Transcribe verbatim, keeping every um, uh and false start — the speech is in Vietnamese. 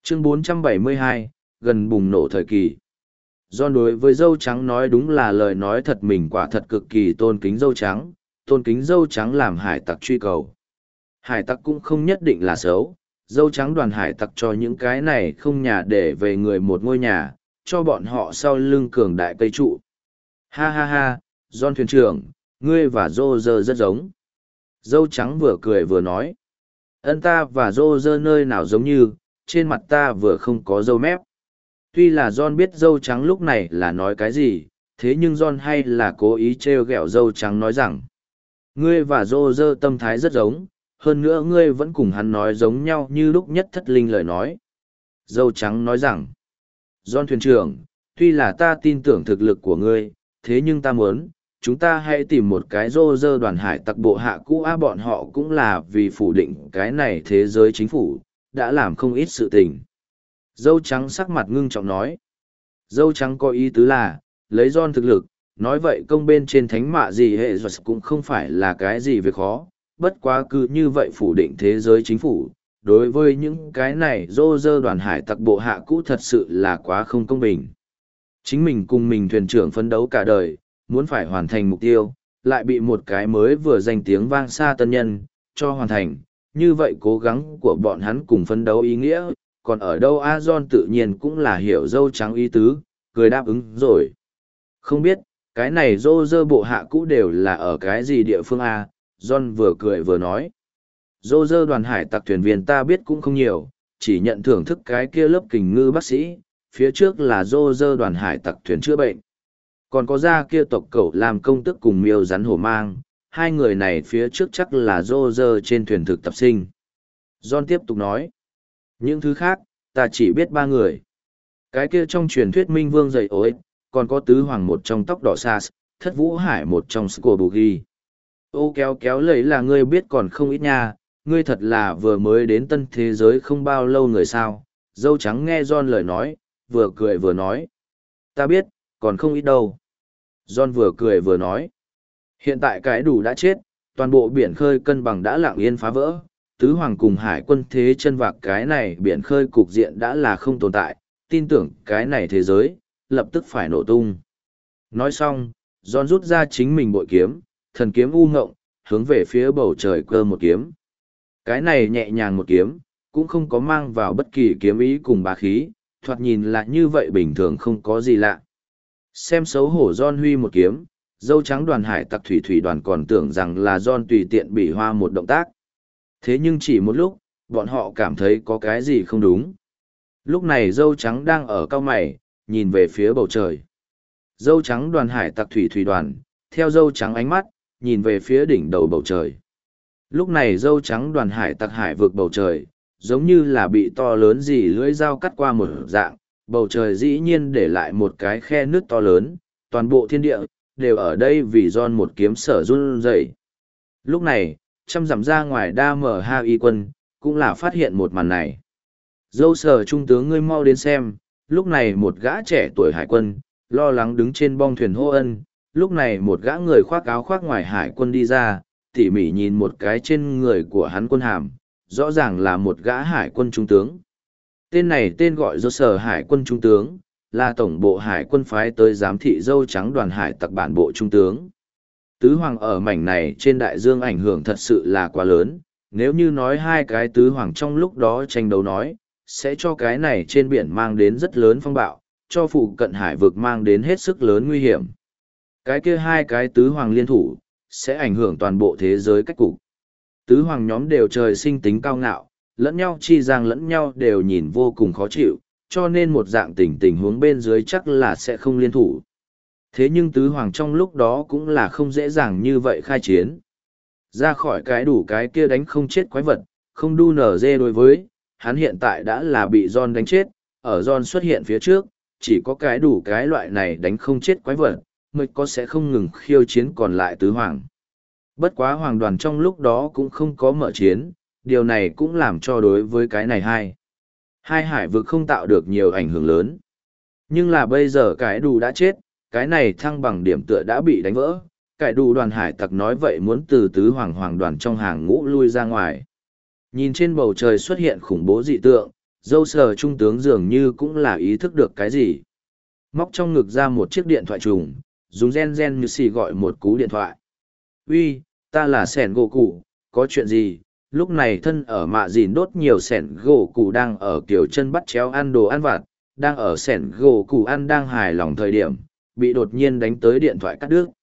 Chương bốn trăm bảy mươi hai, gần bùng nổ thời kỳ. John đối với dâu trắng nói đúng là lời nói thật, mình quả thật cực kỳ tôn kính dâu trắng, tôn kính dâu trắng làm hải tặc truy cầu. Hải tặc cũng không nhất định là xấu, dâu trắng đoàn hải tặc cho những cái này không nhà để về người một ngôi nhà, cho bọn họ sau lưng cường đại cây trụ. Ha ha ha, John thuyền trưởng, ngươi và Roger rất giống. Dâu trắng vừa cười vừa nói. Ân, ta và Roger nơi nào giống như, trên mặt ta vừa không có râu mép. Tuy là John biết dâu trắng lúc này là nói cái gì, thế nhưng John hay là cố ý trêu ghẹo dâu trắng nói rằng, ngươi và Roger tâm thái rất giống, hơn nữa ngươi vẫn cùng hắn nói giống nhau như lúc nhất thất linh lời nói. Dâu trắng nói rằng, John thuyền trưởng, tuy là ta tin tưởng thực lực của ngươi, thế nhưng ta muốn, chúng ta hãy tìm một cái Roger đoàn hải tặc bộ hạ cũ á, bọn họ cũng là vì phủ định cái này thế giới chính phủ, đã làm không ít sự tình. Dâu trắng sắc mặt ngưng trọng nói. Dâu trắng có ý tứ là, lấy John thực lực, nói vậy công bên trên thánh mạ gì hệ giật cũng không phải là cái gì việc khó, bất quá cứ như vậy phủ định thế giới chính phủ. Đối với những cái này Roger đoàn hải tặc bộ hạ cũ thật sự là quá không công bình. Chính mình cùng mình thuyền trưởng phấn đấu cả đời, muốn phải hoàn thành mục tiêu, lại bị một cái mới vừa danh tiếng vang xa tân nhân, cho hoàn thành. Như vậy cố gắng của bọn hắn cùng phấn đấu ý nghĩa, còn ở đâu A John tự nhiên cũng là hiểu dâu trắng ý tứ, cười đáp ứng rồi. Không biết, cái này Roger bộ hạ cũ đều là ở cái gì địa phương A, John vừa cười vừa nói. Roger đoàn hải tặc thuyền viên ta biết cũng không nhiều, chỉ nhận thưởng thức cái kia lớp kình ngư bác sĩ, phía trước là Roger đoàn hải tặc thuyền chữa bệnh. Còn có ra kia tộc cẩu làm công tức cùng miêu rắn hổ mang, hai người này phía trước chắc là Roger trên thuyền thực tập sinh. John tiếp tục nói. Những thứ khác, ta chỉ biết ba người. Cái kia trong truyền thuyết minh vương dày ối, còn có tứ hoàng một trong tóc đỏ Sas, thất vũ hải một trong Scobugi. Ô kéo kéo lấy là ngươi biết còn không ít nha, ngươi thật là vừa mới đến tân thế giới không bao lâu người sao. Dâu trắng nghe John lời nói, vừa cười vừa nói. Ta biết, còn không ít đâu. John vừa cười vừa nói. Hiện tại cái đủ đã chết, toàn bộ biển khơi cân bằng đã lặng yên phá vỡ. Tứ hoàng cùng hải quân thế chân vạc cái này biển khơi cục diện đã là không tồn tại, tin tưởng cái này thế giới, lập tức phải nổ tung. Nói xong, John rút ra chính mình bội kiếm, thần kiếm u ngộng, hướng về phía bầu trời cơ một kiếm. Cái này nhẹ nhàng một kiếm, cũng không có mang vào bất kỳ kiếm ý cùng bá khí, thoạt nhìn là như vậy bình thường không có gì lạ. Xem xấu hổ John huy một kiếm, dâu trắng đoàn hải tặc thủy thủy đoàn còn tưởng rằng là John tùy tiện bị hoa một động tác. Thế nhưng chỉ một lúc, bọn họ cảm thấy có cái gì không đúng. Lúc này dâu trắng đang ở cao mày, nhìn về phía bầu trời. Dâu trắng đoàn hải tặc thủy thủy đoàn, theo dâu trắng ánh mắt, nhìn về phía đỉnh đầu bầu trời. Lúc này dâu trắng đoàn hải tặc hải vượt bầu trời, giống như là bị to lớn gì lưỡi dao cắt qua một dạng, bầu trời dĩ nhiên để lại một cái khe nước to lớn, toàn bộ thiên địa, đều ở đây vì John một kiếm sở run rẩy. Lúc này, trăm dặm ra ngoài đa mở ha y quân, cũng là phát hiện một màn này. Dâu sở trung tướng ngươi mau đến xem, lúc này một gã trẻ tuổi hải quân, lo lắng đứng trên bong thuyền hô ân, lúc này một gã người khoác áo khoác ngoài hải quân đi ra, tỉ mỉ nhìn một cái trên người của hắn quân hàm, rõ ràng là một gã hải quân trung tướng. Tên này tên gọi dâu sở hải quân trung tướng, là tổng bộ hải quân phái tới giám thị dâu trắng đoàn hải tặc bản bộ trung tướng. Tứ hoàng ở mảnh này trên đại dương ảnh hưởng thật sự là quá lớn, nếu như nói hai cái tứ hoàng trong lúc đó tranh đấu nói, sẽ cho cái này trên biển mang đến rất lớn phong bạo, cho phụ cận hải vực mang đến hết sức lớn nguy hiểm. Cái kia hai cái tứ hoàng liên thủ, sẽ ảnh hưởng toàn bộ thế giới cách cục. Tứ hoàng nhóm đều trời sinh tính cao ngạo, lẫn nhau chi giang lẫn nhau đều nhìn vô cùng khó chịu, cho nên một dạng tình tình huống bên dưới chắc là sẽ không liên thủ. Thế nhưng tứ hoàng trong lúc đó cũng là không dễ dàng như vậy khai chiến. Ra khỏi cái đủ cái kia đánh không chết quái vật, không đu nở dê đối với, hắn hiện tại đã là bị John đánh chết, ở John xuất hiện phía trước, chỉ có cái đủ cái loại này đánh không chết quái vật, mới có sẽ không ngừng khiêu chiến còn lại tứ hoàng. Bất quá hoàng đoàn trong lúc đó cũng không có mở chiến, điều này cũng làm cho đối với cái này hai. Hai hải vực không tạo được nhiều ảnh hưởng lớn. Nhưng là bây giờ cái đủ đã chết, cái này thăng bằng điểm tựa đã bị đánh vỡ, cái đủ đoàn hải tặc nói vậy muốn từ tứ hoàng hoàng đoàn trong hàng ngũ lui ra ngoài. Nhìn trên bầu trời xuất hiện khủng bố dị tượng, dâu sờ trung tướng dường như cũng là ý thức được cái gì. Móc trong ngực ra một chiếc điện thoại trùng, dùng gen gen như xì gọi một cú điện thoại. Uy, ta là sẻn gỗ cụ, có chuyện gì? Lúc này thân ở mạ dìn đốt nhiều sẻn gỗ cụ đang ở kiểu chân bắt chéo ăn đồ ăn vặt, đang ở sẻn gỗ cụ ăn đang hài lòng thời điểm, bị đột nhiên đánh tới điện thoại cắt đứt.